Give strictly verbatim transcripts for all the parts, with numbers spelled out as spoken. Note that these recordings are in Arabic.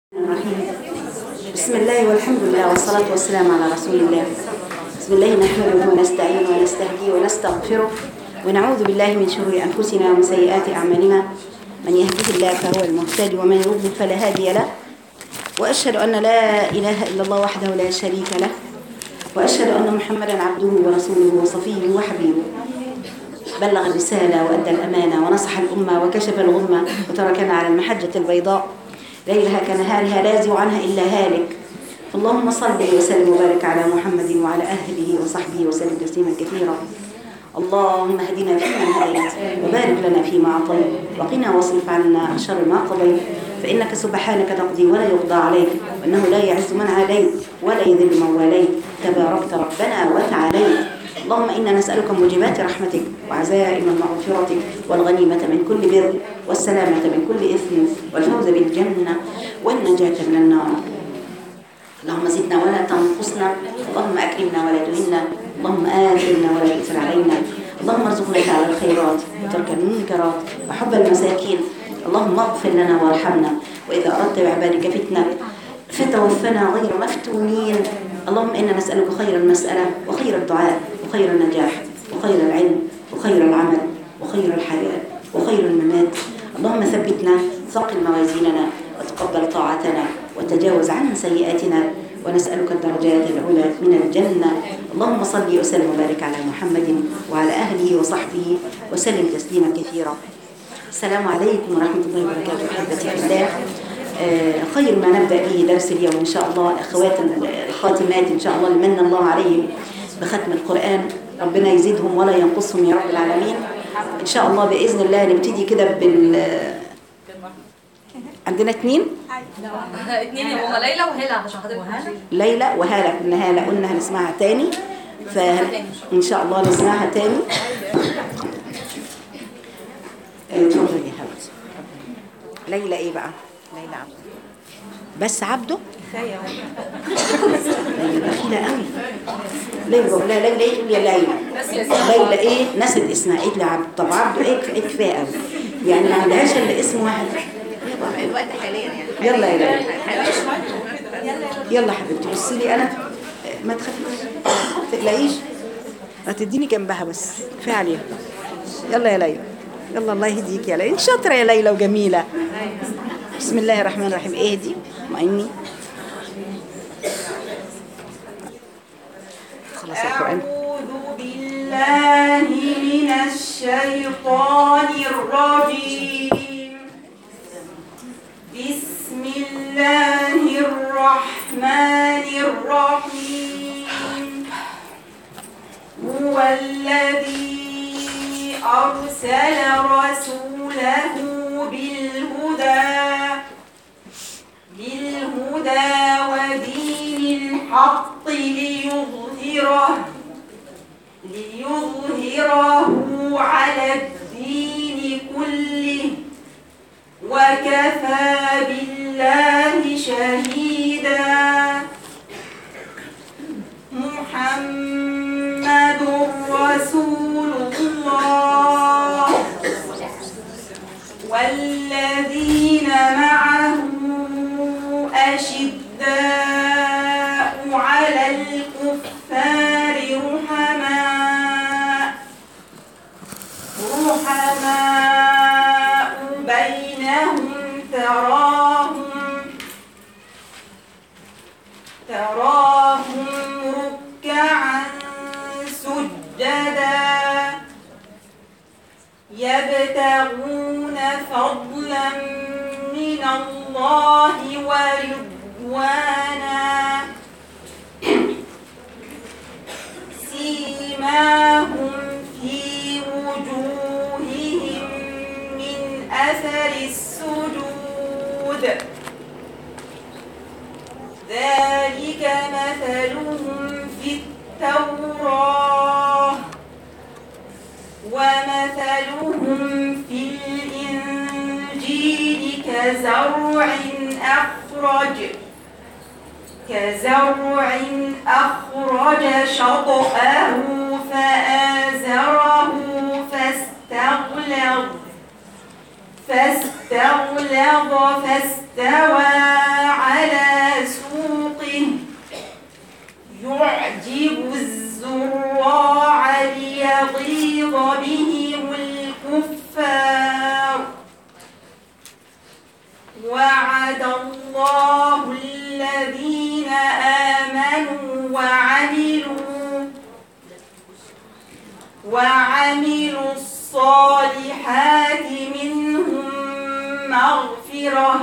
الرحيم. بسم الله والحمد لله والصلاة والسلام على رسول الله. بسم الله نحمده ونستعين ونستهديه ونستغفره ونعوذ بالله من شرور أنفسنا ومن سيئات أعمالنا. من يهده الله فهو المهتدي ومن يضلل فلا هادي له. وأشهد أن لا إله إلا الله وحده لا شريك له، وأشهد أن محمدا عبده ورسوله وصفيه وحبيبه. بلغ الرسالة وأدى الأمانة ونصح الأمة وكشف الغمة وتركنا على المحجة البيضاء ليلها كنهارها لا يزيغ عنها إلا هالك. اللهم صل وسلم وبارك على محمد وعلى أهله وصحبه وسلم تسليما كثيرا. اللهم اهدنا فيمن هديت وبارك لنا فيما أعطيت وقنا واصرف عنا شر ما قضيت، فإنك سبحانك تقضي ولا يقضى عليك، وإنه لا يعز من عليك ولا يذل من واليت، تباركت ربنا وتعاليت. اللهم إنا نسألك موجبات رحمتك وعزائم مغفرتك والغنيمة من كل بر والسلامة من كل إثم والفوز بالجنة والنجاة من النار. اللهم زدنا ولا تنقصنا، اللهم أكرمنا ولا تهنا، اللهم آثرنا ولا تؤثر علينا، اللهم ارزقنا فعل الخيرات وترك المنكرات وحب المساكين. اللهم اغفر لنا وارحمنا، وإذا أردت بعبادك فتنة فتوفنا غير مفتونين. اللهم إنا نسألك خير المسألة وخير الدعاء وخير النجاح وخير العلم وخير العمل وخير الحياة وخير الممات. اللهم ثبتنا، ثقل موازيننا، وتقبل طاعتنا، وتجاوز عن سيئاتنا، ونسألك الدرجات العلى من الجنة. اللهم صل وسلم وبارك على محمد وعلى أهله وصحبه وسلم تسليما كثيرا. السلام عليكم ورحمة الله وبركاته. أحبتي في الله، آه خير ما نبدأ به درس اليوم إن شاء الله الأخوات الخاتمات إن شاء الله لمن الله عليهم بختم القرآن، ربنا يزيدهم ولا ينقصهم يا رب العالمين. إن شاء الله بإذن الله نبتدي كده بال عندنا اثنين اثنين هما ليلى وهالة عشان حضرتك ليلى وهالة. كنا هالة قلنا هنسمعها تاني، فإن شاء الله نسمعها تاني. اتفضلي يا حبيبتي. ليلى ايه بقى؟ ليلى عبده بس عبده ليلى بخيلة قوي. ليلى لا ليلى ايه تقول يا ليلى ليلى ايه نسيت اسمها. ايه عبد طب عبده ايه ايه كفايه قوي يعني ما عندهاش الا اسم واحد الوقت حاليا يعني. يلا يا ليلى يلا حبيبتي بصي لي انا، ما تخافيش ما تقلقيش، هتديني جنبها بس كفايه عليها. يلا يا ليلى يلا الله يهديك يا ليلى، انت شاطره يا ليلى وجميله. بسم الله الرحمن الرحيم. ايه دي معني خلاص القرآن. أعوذ بالله من الشيطان الرجيم. بسم الله الرحمن الرحيم. هو الذي أرسل رسوله بالهدى بالهدى ودين الحق ليظهره ليظهره على الدين كله وكفى بالله شهيدا. محمد رسول الله والذين معه أشداء على الكفار رحماء رحماء بينهم تراهم تراهم ركعا سجدا يبتغون فضلا من الله ورضوانا سيماهم في وجوههم من أثر السجود ذلك مثلهم في التوراة ومثلهم في الإنجيل كزرع أخرج كزرع أخرج شطأه فآزره فاستغلظ فاستغلظ فاستوى الله الذين آمنوا وعملوا وعملوا الصالحات منهم مغفرة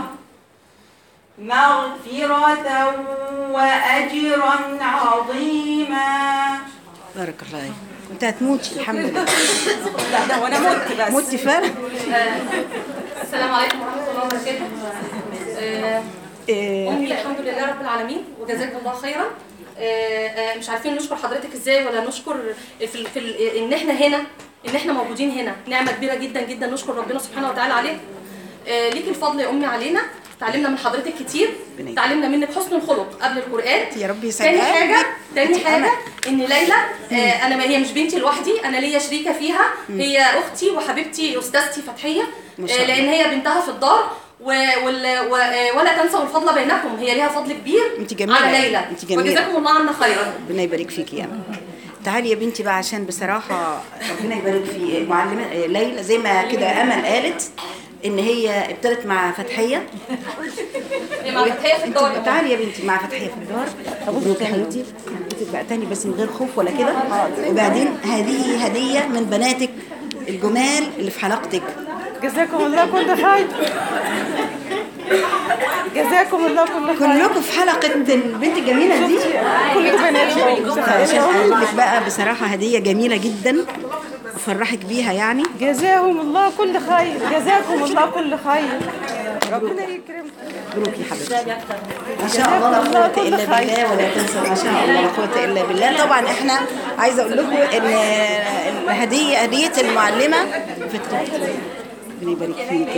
مغفرة وأجرا عظيما. بارك الله فيك. كنت هتموتي الحمد لله. لا ده وانا مت بس. متي فعلا. السلام عليكم ورحمة الله وبركاته. آه، أمي الحمد لله رب العالمين وجزاكم الله خيرا. آه، آه، مش عارفين نشكر حضرتك ازاي ولا نشكر في, ال... في ال... ان احنا هنا، ان احنا موجودين هنا نعمة كبيرة جدا جدا نشكر ربنا سبحانه وتعالى عليها. آه، ليك الفضل يا أمي علينا. تعلمنا من حضرتك كتير، تعلمنا منك حسن الخلق قبل القرآن. يا رب يسعدك. تاني حاجة تاني حاجة ان ليلى آه انا ما هي مش بنتي لوحدي، انا ليا شريكة فيها، هي اختي وحبيبتي استاذتي فتحية، آه لان هي بنتها في الدار و... وال... و... ولا تنسوا الفضل بينكم، هي ليها فضل كبير انت جميلة على ليلى. انت جميلة وجزاكم الله عنا خيرا. ربنا يبارك فيكي يا تعالي يا بنتي بقى، عشان بصراحة ربنا يبارك في معلمة ليلى زي ما كده أمل قالت إن هي ابتدت مع فتحية. هي مع فتحية في الدار. تعالي يا بنتي مع فتحية في الدار. مبروك يا حبيبتي. هديتك بقى تاني بس من غير خوف ولا كده. وبعدين هذه هدية من بناتك الجمال اللي في حلقتك. جزاكم الله كل خير. جزاكم الله كل خير. كلكم في حلقة البنت الجميلة دي. كلكم بنات. عشان أقول لك بقى بصراحة هدية جميلة جدا أفرحك بيها يعني. جزاهم الله كل خير. جزاكم الله كل خير. ربنا يكرمكم. مبروك يا حبيبتي. ما شاء الله لا قوة إلا بالله ولا تنسوا ما شاء الله لا قوة إلا بالله. طبعا إحنا عايزة أقول لكم إن الهدية هدية المعلمة في التوقيت. ربنا يبارك فيك.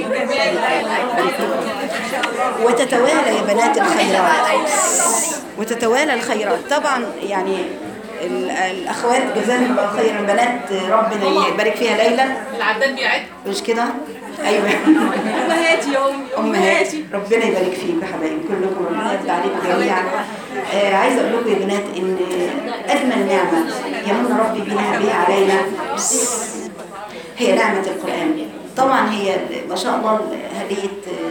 وتتوالى يا بنات الخيرات، وتتوالى الخيرات. طبعا يعني الاخوات جزاهم الله خيرا، بنات ربنا يبارك فيها ليلى. العداد بيعد مش كده؟ ايوه أمهاتي يا أمي امهاتي. ربنا يبارك فيكم يا حبايبي كلكم، ربنا يرضى عليكم جميعا. آه عايزه اقول لكم يا بنات ان اجمل نعمه يمن ربي بها بها علينا هي نعمه القران. طبعا هي ما شاء الله هديه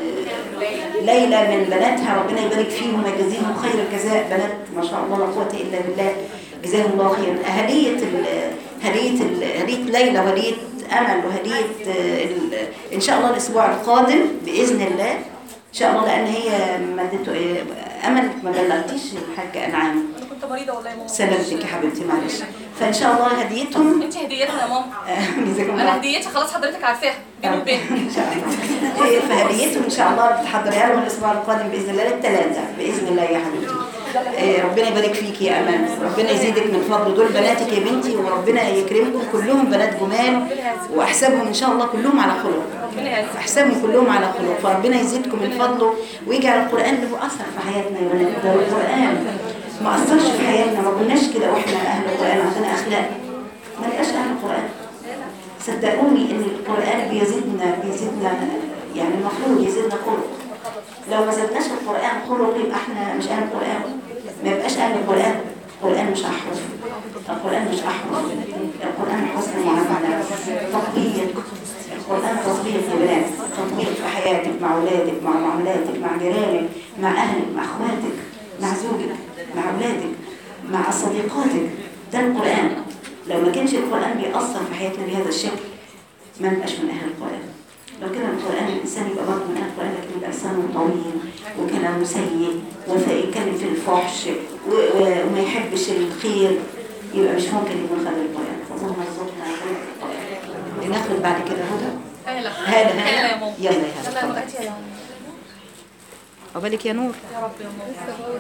ليلى من بناتها، ربنا يبارك فيهم ويجزيهم خير الجزاء. بنات ما شاء الله لا قوه الا بالله، جزاهم الله خيرا. هديه هديه هديه ليلى وهديه امل وهديه ان شاء الله الاسبوع القادم باذن الله ان شاء الله، لان هي مدته امل ما بلغتيش الحاجه انعام. انا كنت مريضه والله يا ماما. سلامتك يا حبيبتي معلش. فان شاء الله هديتهم. انت هديتنا يا ماما. جزاكم الله. انا هديتي خلاص حضرتك عارفاها بيني وبينك. ان شاء الله. فهديتهم ان شاء الله بتحضريها لهم الاسبوع القادم باذن الله للثلاثه باذن الله يا حبيبتي. ربنا يبارك فيك يا امان، ربنا يزيدك من فضله. دول بناتك يا بنتي وربنا يكرمكم كلهم بنات جمال، واحسبهم ان شاء الله كلهم على خلق. احسبهم كلهم على خلق، فربنا يزيدكم من فضله ويجعل القران له اثر في حياتنا يا بنات. ده القران ما اثرش في حياتنا، ما قلناش كده واحنا اهل القران عندنا اخلاق، ما نبقاش اهل القران. صدقوني ان القران بيزيدنا بيزيدنا يعني المفروض يزيدنا خلق. لو ما زدناش القرآن خلق يبقى احنا مش أهل القرآن، ما يبقاش أهل القرآن. القرآن مش أحرف، القرآن مش أحرف، القرآن حسن معاملة، تطبيق. القرآن تطبيق يا بنات، تطبيق في حياتك مع أولادك، مع معاملاتك، مع جيرانك، مع أهلك، مع أخواتك، مع زوجك، مع أولادك، مع صديقاتك. ده القرآن. لو ما كانش القرآن بيأثر في حياتنا بهذا الشكل ما نبقاش من أهل القرآن. لو كان القرآن الإنسان يبقى برضه من القرآن لكن يبقى لسانه طويل وكلامه سيء ويتكلم في الفحش وما يحبش الخير، يبقى مش ممكن يكون خير القرآن. فاللهم ارزقنا خير القرآن. ناخد بعد كده هدى. هلا هلا هلا يا ماما. يلا يا هلا. يلا يا يا عقبالك يا نور. يا رب يا ماما.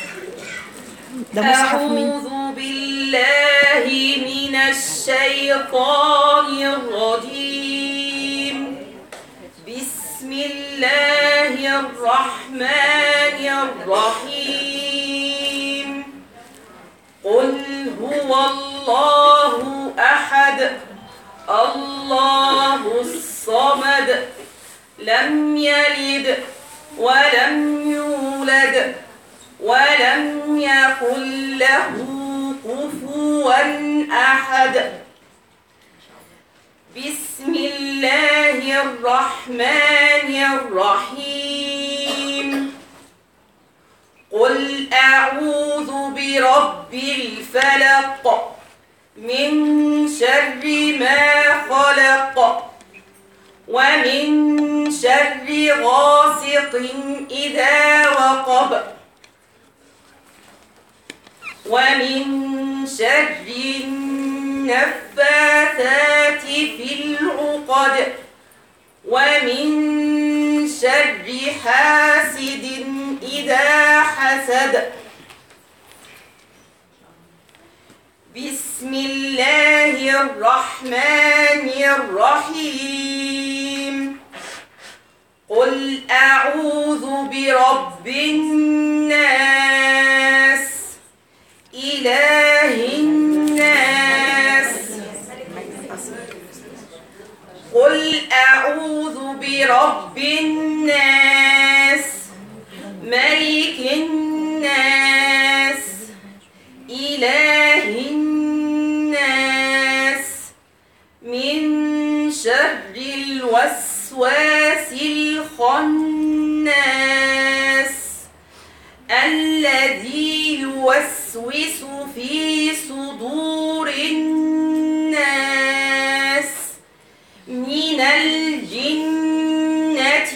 ده مصحف مين؟ أعوذ بالله من الشيطان الرجيم. بسم الله الرحمن الرحيم. قل هو الله أحد الله الصمد لم يلد ولم يولد ولم يكن له كفوا أحد. بسم الله الرحمن الرحيم. برب الفلق من شر ما خلق ومن شر غاسق إذا وقب ومن شر النفاثات في العقد ومن شر حاسد إذا حسد. بسم الله الرحمن الرحيم. قل أعوذ برب الناس إله الناس. قل أعوذ برب الناس ملك الناس إله الناس من شر الوسواس الخناس الذي يوسوس في صدور الناس من الجنة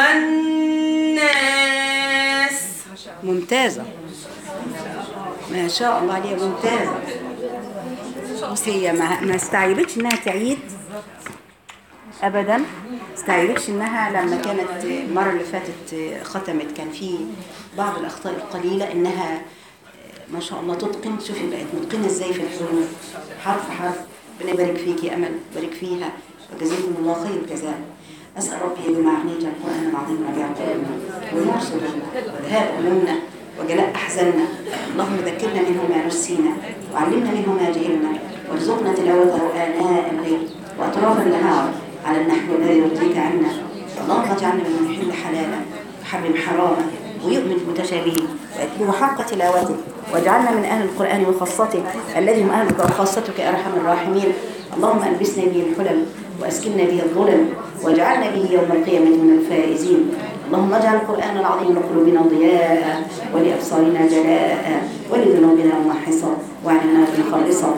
والناس. ممتازة، ما شاء الله عليها ممتازة. بص هي ما ما استعجبتش انها تعيد ابدا، استعجبتش انها لما كانت المره اللي فاتت ختمت كان في بعض الاخطاء القليله انها ما شاء الله تتقن. شوفي بقت متقنه ازاي في الحروف حرف حرف. ربنا يبارك فيك يا امل، يبارك فيها وجزاكم الله خير الجزاء. اسال ربي يا جماعه ان يجعل القران العظيم ربيع قلوبنا ونور صدورنا وذهاب همومنا وجلاء احزاننا. اللهم ذكرنا منه ما نسينا وعلمنا منه ما جهلنا وارزقنا تلاوته آناء الليل واطراف النهار على النحو الذي يرضيك عنا. اللهم اجعلنا من يحل حلالا وحرم حراما ويؤمن متشابهين ويتلو حق تلاوته واجعلنا من اهل القران وخاصته الذي هم اهلك وخاصتك يا ارحم الراحمين. اللهم البسنا به الحلل واسكننا به الظلل واجعلنا به يوم القيامه من الفائزين. اللهم اجعل القرآن العظيم لقلوبنا ضياء ولأبصارنا جلاء ولذنوبنا ممحصا وعن النار مخلصا.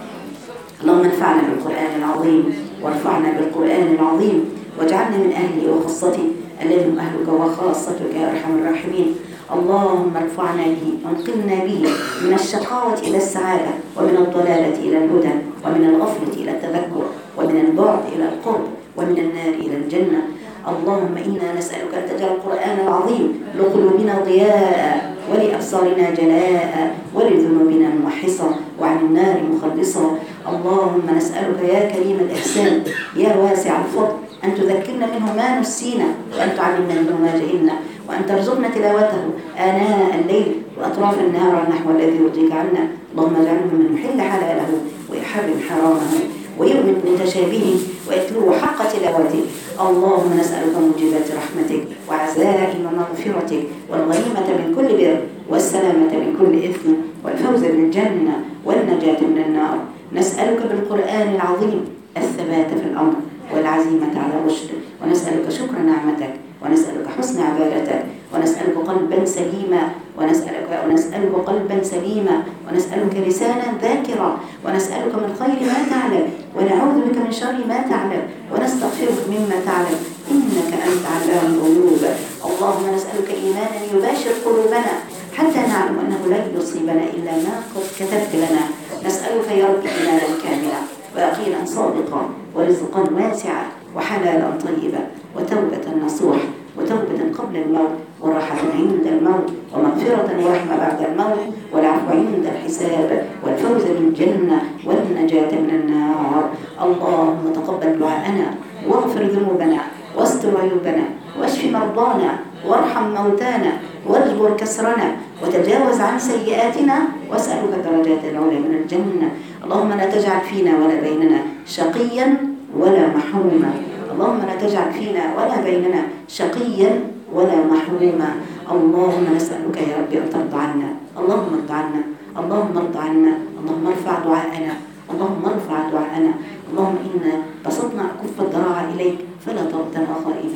اللهم انفعنا بالقرآن العظيم وارفعنا بالقرآن العظيم واجعلنا من أهله وخاصته الذي هم أهلك وخاصتك يا أرحم الراحمين. اللهم ارفعنا به وانقلنا به من الشقاوة إلى السعادة ومن الضلالة إلى الهدى ومن الغفلة إلى التذكر ومن البعد إلى القرب ومن النار إلى الجنة. اللهم إنا نسألك أن تجعل القرآن العظيم لقلوبنا ضياء ولأبصارنا جلاء ولذنوبنا ممحصا وعن النار مخلصا. اللهم نسألك يا كريم الإحسان يا واسع الفضل أن تذكرنا منه ما نسينا وأن تعلمنا منه ما جهلنا وأن ترزقنا تلاوته آناء الليل وأطراف النهار على النحو الذي يرضيك عنا. اللهم اجعله من يحل حلاله ويحرم حرامه ويؤمن بمتشابهه ويتلو حق تلاوته. اللهم نسألك موجبات رحمتك وعزائم مغفرتك والغنيمة من كل بر والسلامة من كل إثم والفوز بالجنة والنجاة من النار. نسألك بالقرآن العظيم الثبات في الأمر والعزيمة على الرشد ونسألك شكر نعمتك ونسألك حسن عبادتك ونسألك قلبا سليما ونسألك ونسألك قلبا سليما ونسألك لسانا ذاكرا ونسألك من خير ما تعلم ونعوذ بك من شر ما تعلم ونستغفرك مما تعلم إنك أنت علام الغيوب. اللهم نسألك إيمانا يباشر قلوبنا حتى نعلم أنه لن يصيبنا إلا ما قد كتبت لنا. نسألك يا رب إيمانا كاملا ويقينا صادقا ورزقا واسعا وحلالا طيبا وتوبة نصوح وتوبة قبل الموت وراحة عند الموت ومغفرة ورحمة بعد الموت والعفو عند الحساب والفوز بالجنة والنجاة من النار. اللهم تقبل دعاءنا واغفر ذنوبنا واستر عيوبنا واشف مرضانا وارحم موتانا واجبر كسرنا وتجاوز عن سيئاتنا واسألك الدرجات العلى من الجنة. اللهم لا تجعل فينا ولا بيننا شقيا ولا محروما. اللهم لا تجعل فينا ولا بيننا شقيا ولا محروما. اللهم نسألك يا رب أن ترضى عنا. اللهم ارضى عنا اللهم ارضى عنا اللهم ارفع دعاءنا اللهم ارفع دعاءنا. اللهم إنا بسطنا أكف الضراعة إليك فلا تردنا خائبين.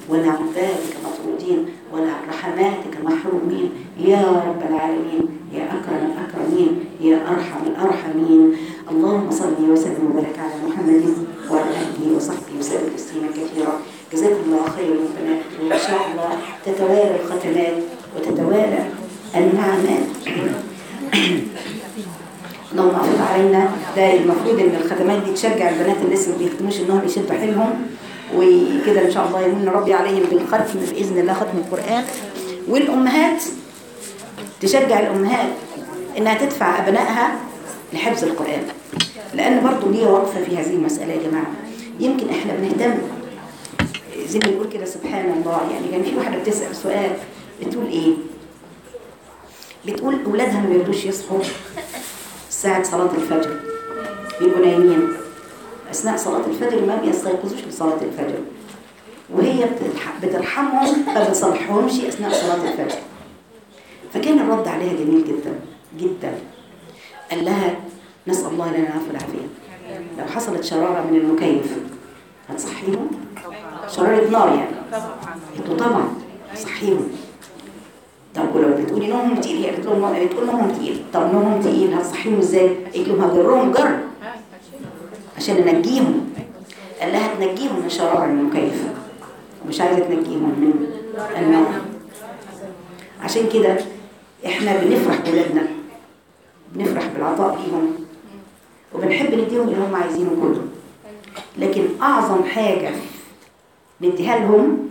ولا عن بابك مطرودين ولا عن رحماتك محرومين يا رب العالمين يا أكرم الأكرمين يا أرحم الأرحمين. اللهم صل وسلم وبارك على محمد وعلى آله وصحبه وسلم تسليما كثيرا. جزاكم الله خير البنات، وإن شاء الله تتوالى الختمات وتتوالى النعمات. اللهم افض علينا. ده المفروض ان الخدمات دي تشجع البنات اللي لسه ما بيختموش انهم يشدوا حيلهم، وكده ان شاء الله يمن ربي عليهم بالختم باذن الله، ختم القران. والامهات تشجع الامهات انها تدفع ابنائها لحفظ القران، لان برضه ليه وقفه في هذه المساله يا جماعه. يمكن احنا بنهتم زي ما بنقول كده سبحان الله. يعني كان في واحده بتسال سؤال بتقول ايه؟ بتقول اولادها ما بيرضوش يصحوا ساعة صلاة الفجر، بيبقوا نايمين أثناء صلاة الفجر، ما بيستيقظوش لصلاة الفجر، وهي بترحمهم ما بتصلحهمش أثناء صلاة الفجر. فكان الرد عليها جميل جدا جدا. قال لها نسأل الله لنا العفو والعافية، لو حصلت شرارة من المكيف هتصحيهم؟ شرارة نار يعني، انتوا طبعا صحيهم. طب ولو بتقولي نومهم تقيل، هي قالت لهم بتقول نومهم تقيل، طب نومهم تقيل هتصحيهم ازاي؟ قالت لهم هجرهم جر عشان ننجيهم. قال لها تنجيهم من شرار المكيف، ومش عايزه تنجيهم من النوم. عشان كده احنا بنفرح بولادنا، بنفرح بالعطاء ليهم، وبنحب نديهم اللي هم عايزينه كله. لكن اعظم حاجه نديها لهم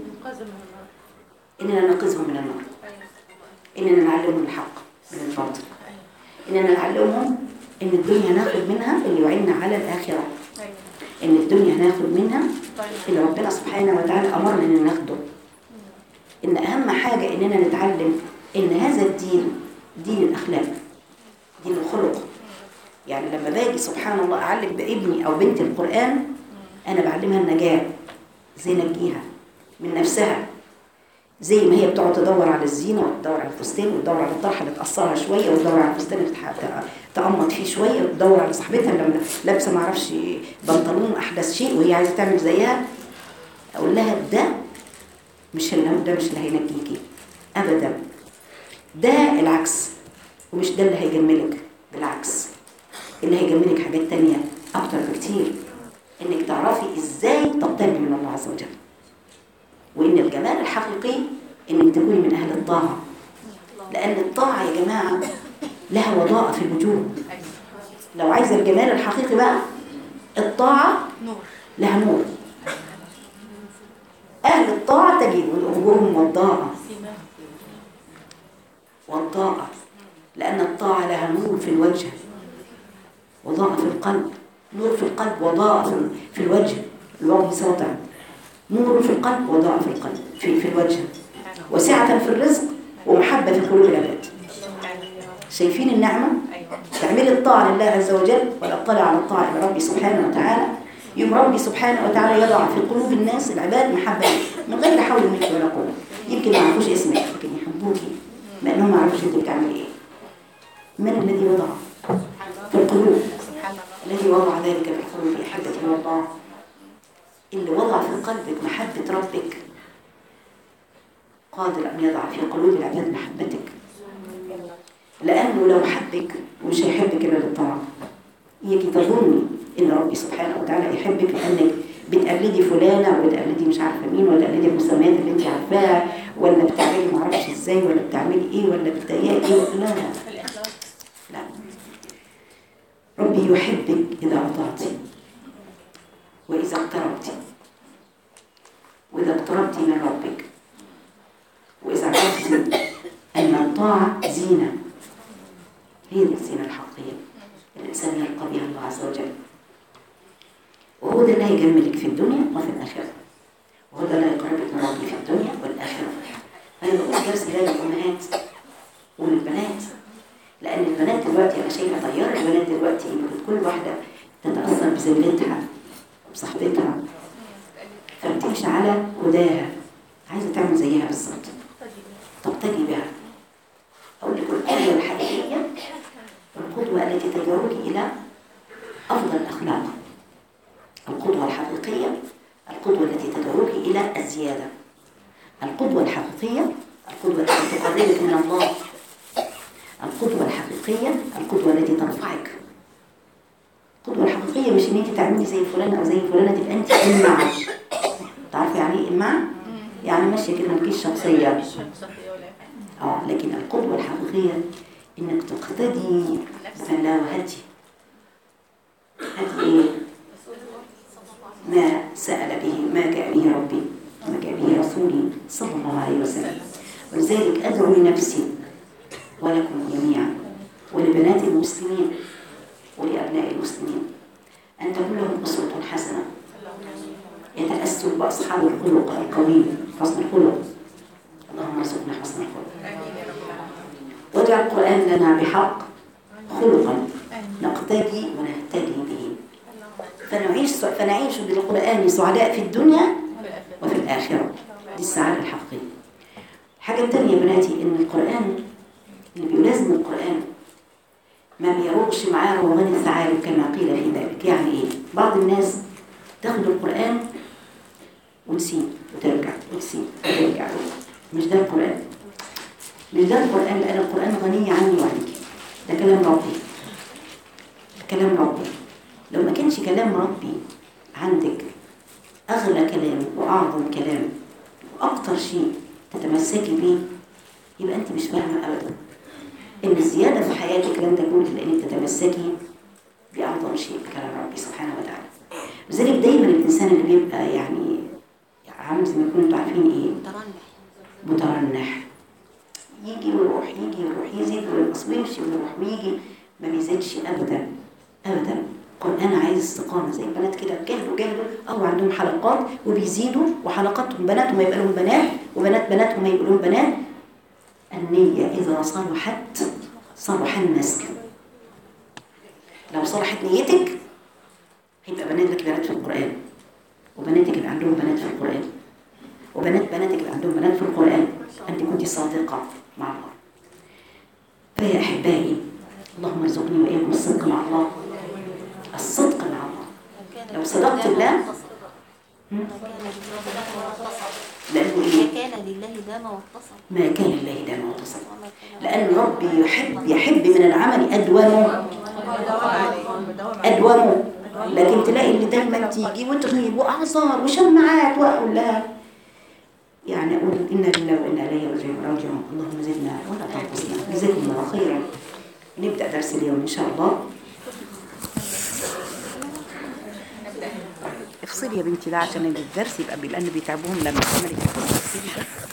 اننا ننقذهم من النار، إننا نعلمهم الحق من الباطل، إننا نعلمهم إن الدنيا ناخد منها اللي يعيننا على الآخرة، إن الدنيا ناخد منها اللي ربنا سبحانه وتعالى أمرنا إن ناخده. إن أهم حاجة إننا نتعلم إن هذا الدين دين الأخلاق، دين الخلق. يعني لما باجي سبحان الله أعلم بابني أو بنتي القرآن، أنا بعلمها النجاة، زي نجيها من نفسها، زي ما هي بتقعد تدور على الزينة وتدور على الفستان وتدور على الطرحة اللي تقصرها شوية وتدور على الفستان اللي تقمط فيه شوية وتدور على صاحبتها لما لابسة معرفش بنطلون أحدث شيء وهي عايزة تعمل زيها. أقول لها ده مش اللي ده مش اللي هينجيكي أبدا، ده العكس، ومش ده اللي هيجملك. بالعكس، اللي هيجملك حاجات تانية أكتر بكتير، إنك تعرفي إزاي تقتربي من الله عز وجل. وإن الجمال الحقيقي إنك تكوني من أهل الطاعة، لأن الطاعة يا جماعة لها وضاءة في الوجوه. لو عايزة الجمال الحقيقي بقى، الطاعة لها نور. أهل الطاعة تجد وجوههم وضاءة وضاءة، لأن الطاعة لها نور في الوجه، وضاءة في القلب. نور في القلب وضاءة في الوجه، الوجه ساطع. نور في القلب وضاء في القلب في, في الوجه، وسعة في الرزق ومحبة في قلوب العباد. شايفين النعمة؟ تعملي الطاعة لله عز وجل، ولا اطلع على الطاعة إلى ربي سبحانه وتعالى، يوم ربي سبحانه وتعالى يضع في قلوب الناس العباد محبة من غير حول منك ولا قوة. يمكن ما يعرفوش اسمك، يمكن يحبوكي ما انهم ما يعرفوش انت بتعملي ايه. من الذي وضع في القلوب؟ الذي وضع ذلك في القلوب يا حبتي هو الله. اللي وضع في قلبك محبة ربك قادر أن يضع في قلوب العباد محبتك، لأنه لو حبك مش هيحبك إلا للطاعة. يجي تظني إن ربي سبحانه وتعالى يحبك لأنك بتقلدي فلانة وبتقلدي مش عارفة مين، ولا تقلدي المسميات اللي انت عارفاها، ولا بتعملي معرفش ازاي، ولا بتعملي ايه، ولا بتضايقي ايه. لا لا لا، ربي يحبك إذا أطعتي وإذا اقتربتي، وإذا اقتربتي من ربك، وإذا عرفتي أن الطاعة زينة، هي دي الزينة الحقيقية الإنسان يلقى بها الله عز وجل. وهو ده اللي هيجملك في الدنيا وفي الآخرة، وهو ده اللي هيقربك من ربي في الدنيا والآخرة. أنا بقول درس ده للأمهات وللبنات، لأن البنات دلوقتي أنا شايفة طيارة البنات دلوقتي كل واحدة تتأثر بزميلتها بصاحبتها، فبتمشي على هداها، عايزة تعمل زيها بالظبط، تقتدي بها. أقول لك القدوة الحقيقية القدوة التي تجرك إلى أفضل الأخلاق. القدوة الحقيقية القدوة التي تدعوك إلى الزيادة القدوة الحقيقية، القدوة التي تقربك من الله، القدوة الحقيقية القدوة التي ترفعك. القدوة الحقيقية مش ان انت تعملي زي فلان او زي فلانة تبقى انت امعة. تعرفي يعني ايه امعة؟ يعني ماشية كده مالكيش شخصية. اه لكن القدوة الحقيقية انك تقتدي بالله وهدي هدي ايه؟ ما سأل به، ما جاء به ربي، ما جاء به رسولي صلى الله عليه وسلم. ولذلك أدعو لنفسي ولكم جميعا ولبنات المسلمين ولأبناء المسلمين أن تكون لهم أسوة حسنة يتأسوا بأصحاب الخلق القويم، حسن الخلق. اللهم ارزقنا حسن الخلق، واجعل القرآن لنا بحق خلقا نقتدي ونهتدي به، فنعيش فنعيش بالقرآن سعداء في الدنيا وفي الآخرة. دي السعادة الحقيقية. الحاجة الثانية يا بناتي إن القرآن اللي بيلازم القرآن ما بيروقش معاه روغان الثعالب كما قيل في ذلك. يعني إيه؟ بعض الناس تاخد القرآن ونسيب وترجع وتسيب وترجع. مش ده القرآن، مش ده القرآن، لأن القرآن غني عني وعنك. ده كلام ربي، ده كلام ربي. لو ما كانش كلام ربي عندك أغلى كلام وأعظم كلام وأكتر شيء تتمسكي به، يبقى أنت مش فاهمة أبدا إن الزيادة في حياتك لن تكون في أنك تتمسكي بأعظم شيء بكلام ربي سبحانه وتعالى. لذلك دايما الإنسان اللي بيبقى يعني عامل زي ما كنتوا عارفين إيه؟ مترنح، يجي ويروح يجي ويروح، يزيد وينقص، ويمشي ويروح ويجي، ما بيزيدش أبدا أبدا. القرآن عايز استقامة زي البنات كده، جهدوا جهدوا أو عندهم حلقات وبيزيدوا، وحلقاتهم بناتهم يبقى لهم بنات وبنات بناتهم يبقى لهم بنات. النية إذا صلحت صلح النسك. لو صلحت نيتك هيبقى بنات لك بنات في القرآن، وبناتك يبقى عندهم بنات في القرآن، وبنات بناتك يبقى عندهم بنات في القرآن. أنت كنت صادقة مع الله. فيا أحبائي اللهم ارزقني وإياكم الصدق مع الله، الصدق مع الله. لو صدقت الله لأنه إيه؟ ما كان لله دام واتصل، ما كان لله دام واتصل، لأن ربي يحب يحب من العمل أدومه أدومه. لكن تلاقي اللي دايما تيجي وتغيب وأعذار وشمعات، وأقول لها يعني أقول إنا لله وإنا إليه راجعون. اللهم زدنا ولا تنقصنا. جزاكم الله خيرا. نبدأ درس اليوم إن شاء الله. افصلي يا بنتي ده عشان الدرس يبقى، لأن بيتعبوهم لما تعملي كده.